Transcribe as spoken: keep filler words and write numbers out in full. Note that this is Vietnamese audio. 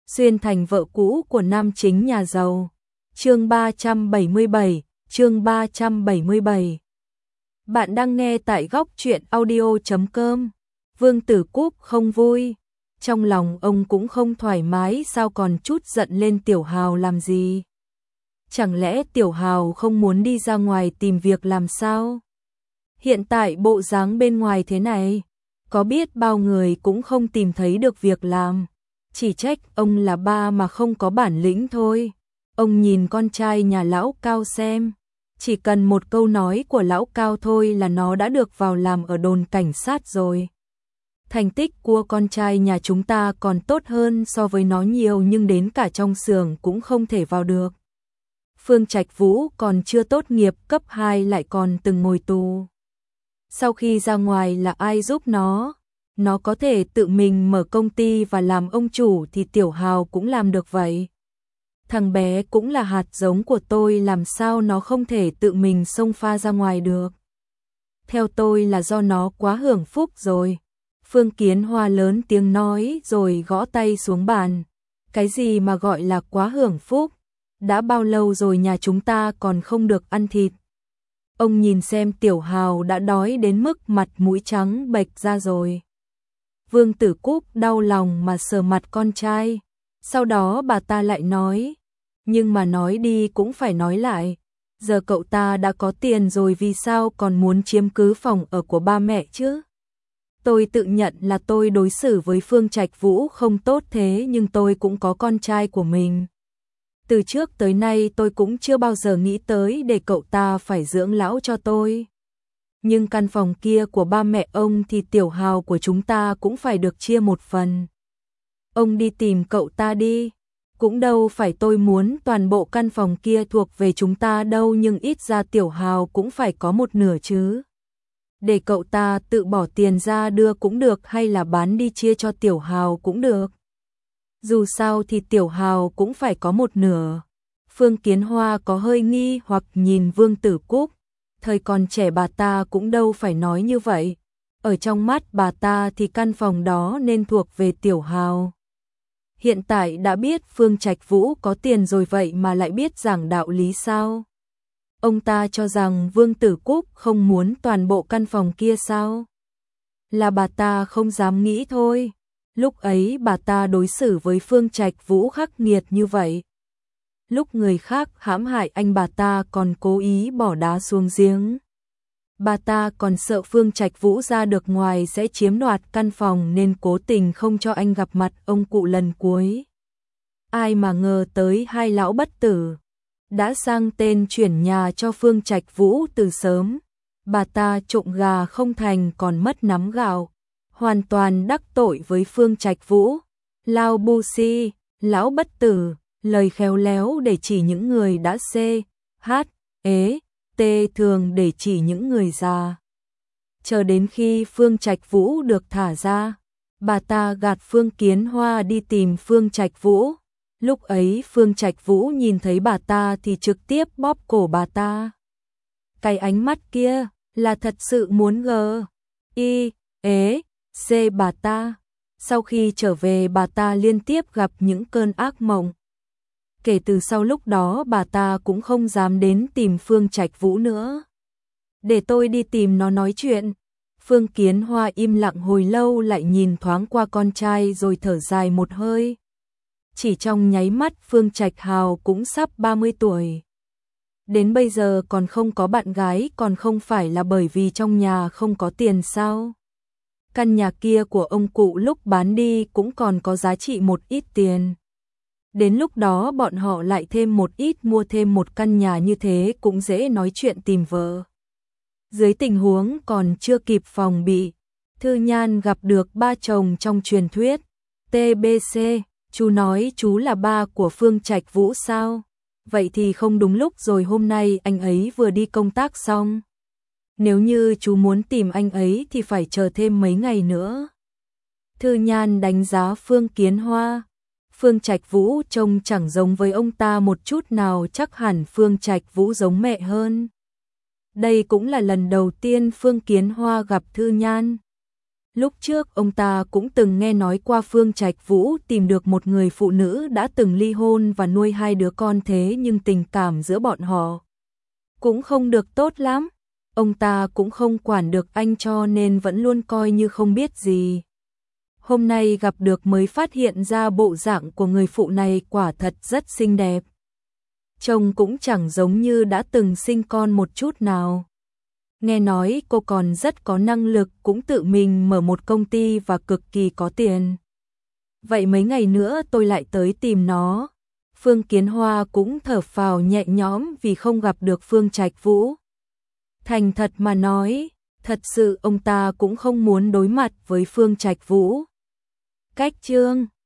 xuyên thành vợ cũ của nam chính nhà giàu. Chương ba trăm bảy mươi bảy, chương ba trăm bảy mươi bảy. Bạn đang nghe tại góc truyện audio chấm com. Vương Tử Cúc không vui, trong lòng ông cũng không thoải mái, sao còn chút giận lên Tiểu Hào làm gì? Chẳng lẽ Tiểu Hào không muốn đi ra ngoài tìm việc làm sao? Hiện tại bộ dáng bên ngoài thế này, có biết bao người cũng không tìm thấy được việc làm. Chỉ trách ông là ba mà không có bản lĩnh thôi. Ông nhìn con trai nhà lão Cao xem, chỉ cần một câu nói của lão Cao thôi là nó đã được vào làm ở đồn cảnh sát rồi. Thành tích của con trai nhà chúng ta còn tốt hơn so với nó nhiều, nhưng đến cả trong xưởng cũng không thể vào được. Phương Trạch Vũ còn chưa tốt nghiệp cấp hai lại còn từng ngồi tù. Sau khi ra ngoài là ai giúp nó? Nó có thể tự mình mở công ty và làm ông chủ thì Tiểu Hào cũng làm được vậy. Thằng bé cũng là hạt giống của tôi, làm sao nó không thể tự mình xông pha ra ngoài được? Theo tôi là do nó quá hưởng phúc rồi. Phương Kiến Hoa lớn tiếng nói rồi gõ tay xuống bàn. Cái gì mà gọi là quá hưởng phúc? Đã bao lâu rồi nhà chúng ta còn không được ăn thịt? Ông nhìn xem Tiểu Hào đã đói đến mức mặt mũi trắng bệch ra rồi. Vương Tử Cúc đau lòng mà sờ mặt con trai. Sau đó bà ta lại nói, nhưng mà nói đi cũng phải nói lại. Giờ cậu ta đã có tiền rồi, vì sao còn muốn chiếm cứ phòng ở của ba mẹ chứ? Tôi tự nhận là tôi đối xử với Phương Trạch Vũ không tốt, thế nhưng tôi cũng có con trai của mình. Từ trước tới nay tôi cũng chưa bao giờ nghĩ tới để cậu ta phải dưỡng lão cho tôi. Nhưng căn phòng kia của ba mẹ ông thì Tiểu Hào của chúng ta cũng phải được chia một phần. Ông đi tìm cậu ta đi. Cũng đâu phải tôi muốn toàn bộ căn phòng kia thuộc về chúng ta đâu, nhưng ít ra Tiểu Hào cũng phải có một nửa chứ. Để cậu ta tự bỏ tiền ra đưa cũng được, hay là bán đi chia cho Tiểu Hào cũng được. Dù sao thì Tiểu Hào cũng phải có một nửa. Phương Kiến Hoa có hơi nghi hoặc nhìn Vương Tử Cúc. Thời còn trẻ bà ta cũng đâu phải nói như vậy. Ở trong mắt bà ta thì căn phòng đó nên thuộc về Tiểu Hào. Hiện tại đã biết Phương Trạch Vũ có tiền rồi, vậy mà lại biết giảng đạo lý sao? Ông ta cho rằng Vương Tử Cúc không muốn toàn bộ căn phòng kia sao? Là bà ta không dám nghĩ thôi. Lúc ấy bà ta đối xử với Phương Trạch Vũ khắc nghiệt như vậy. Lúc người khác hãm hại anh, bà ta còn cố ý bỏ đá xuống giếng. Bà ta còn sợ Phương Trạch Vũ ra được ngoài sẽ chiếm đoạt căn phòng nên cố tình không cho anh gặp mặt ông cụ lần cuối. Ai mà ngờ tới hai lão bất tử đã sang tên chuyển nhà cho Phương Trạch Vũ từ sớm. Bà ta trộm gà không thành còn mất nắm gạo, hoàn toàn đắc tội với Phương Trạch Vũ. Lao bu si, lão bất tử, lời khéo léo để chỉ những người đã xê, hát, ế, tê thường để chỉ những người già. Chờ đến khi Phương Trạch Vũ được thả ra, bà ta gạt Phương Kiến Hoa đi tìm Phương Trạch Vũ. Lúc ấy Phương Trạch Vũ nhìn thấy bà ta thì trực tiếp bóp cổ bà ta. Cái ánh mắt kia là thật sự muốn gờ, y, ế, xê bà ta. Sau khi trở về bà ta liên tiếp gặp những cơn ác mộng. Kể từ sau lúc đó bà ta cũng không dám đến tìm Phương Trạch Vũ nữa. Để tôi đi tìm nó nói chuyện. Phương Kiến Hoa im lặng hồi lâu, lại nhìn thoáng qua con trai rồi thở dài một hơi. Chỉ trong nháy mắt Phương Trạch Hào cũng sắp ba mươi tuổi. Đến bây giờ còn không có bạn gái, còn không phải là bởi vì trong nhà không có tiền sao? Căn nhà kia của ông cụ lúc bán đi cũng còn có giá trị một ít tiền. Đến lúc đó bọn họ lại thêm một ít, mua thêm một căn nhà như thế cũng dễ nói chuyện tìm vợ. Dưới tình huống còn chưa kịp phòng bị, Thư Nhan gặp được ba chồng trong truyền thuyết. tê bê xê, chú nói chú là ba của Phương Trạch Vũ sao? Vậy thì không đúng lúc rồi, hôm nay anh ấy vừa đi công tác xong. Nếu như chú muốn tìm anh ấy thì phải chờ thêm mấy ngày nữa. Thư Nhan đánh giá Phương Kiến Hoa. Phương Trạch Vũ trông chẳng giống với ông ta một chút nào, chắc hẳn Phương Trạch Vũ giống mẹ hơn. Đây cũng là lần đầu tiên Phương Kiến Hoa gặp Thư Nhan. Lúc trước ông ta cũng từng nghe nói qua Phương Trạch Vũ tìm được một người phụ nữ đã từng ly hôn và nuôi hai đứa con, thế nhưng tình cảm giữa bọn họ cũng không được tốt lắm. Ông ta cũng không quản được anh cho nên vẫn luôn coi như không biết gì. Hôm nay gặp được mới phát hiện ra bộ dạng của người phụ này quả thật rất xinh đẹp. Trông cũng chẳng giống như đã từng sinh con một chút nào. Nghe nói cô còn rất có năng lực, cũng tự mình mở một công ty và cực kỳ có tiền. Vậy mấy ngày nữa tôi lại tới tìm nó. Phương Kiến Hoa cũng thở phào nhẹ nhõm vì không gặp được Phương Trạch Vũ. Thành thật mà nói, thật sự ông ta cũng không muốn đối mặt với Phương Trạch Vũ. Cách chương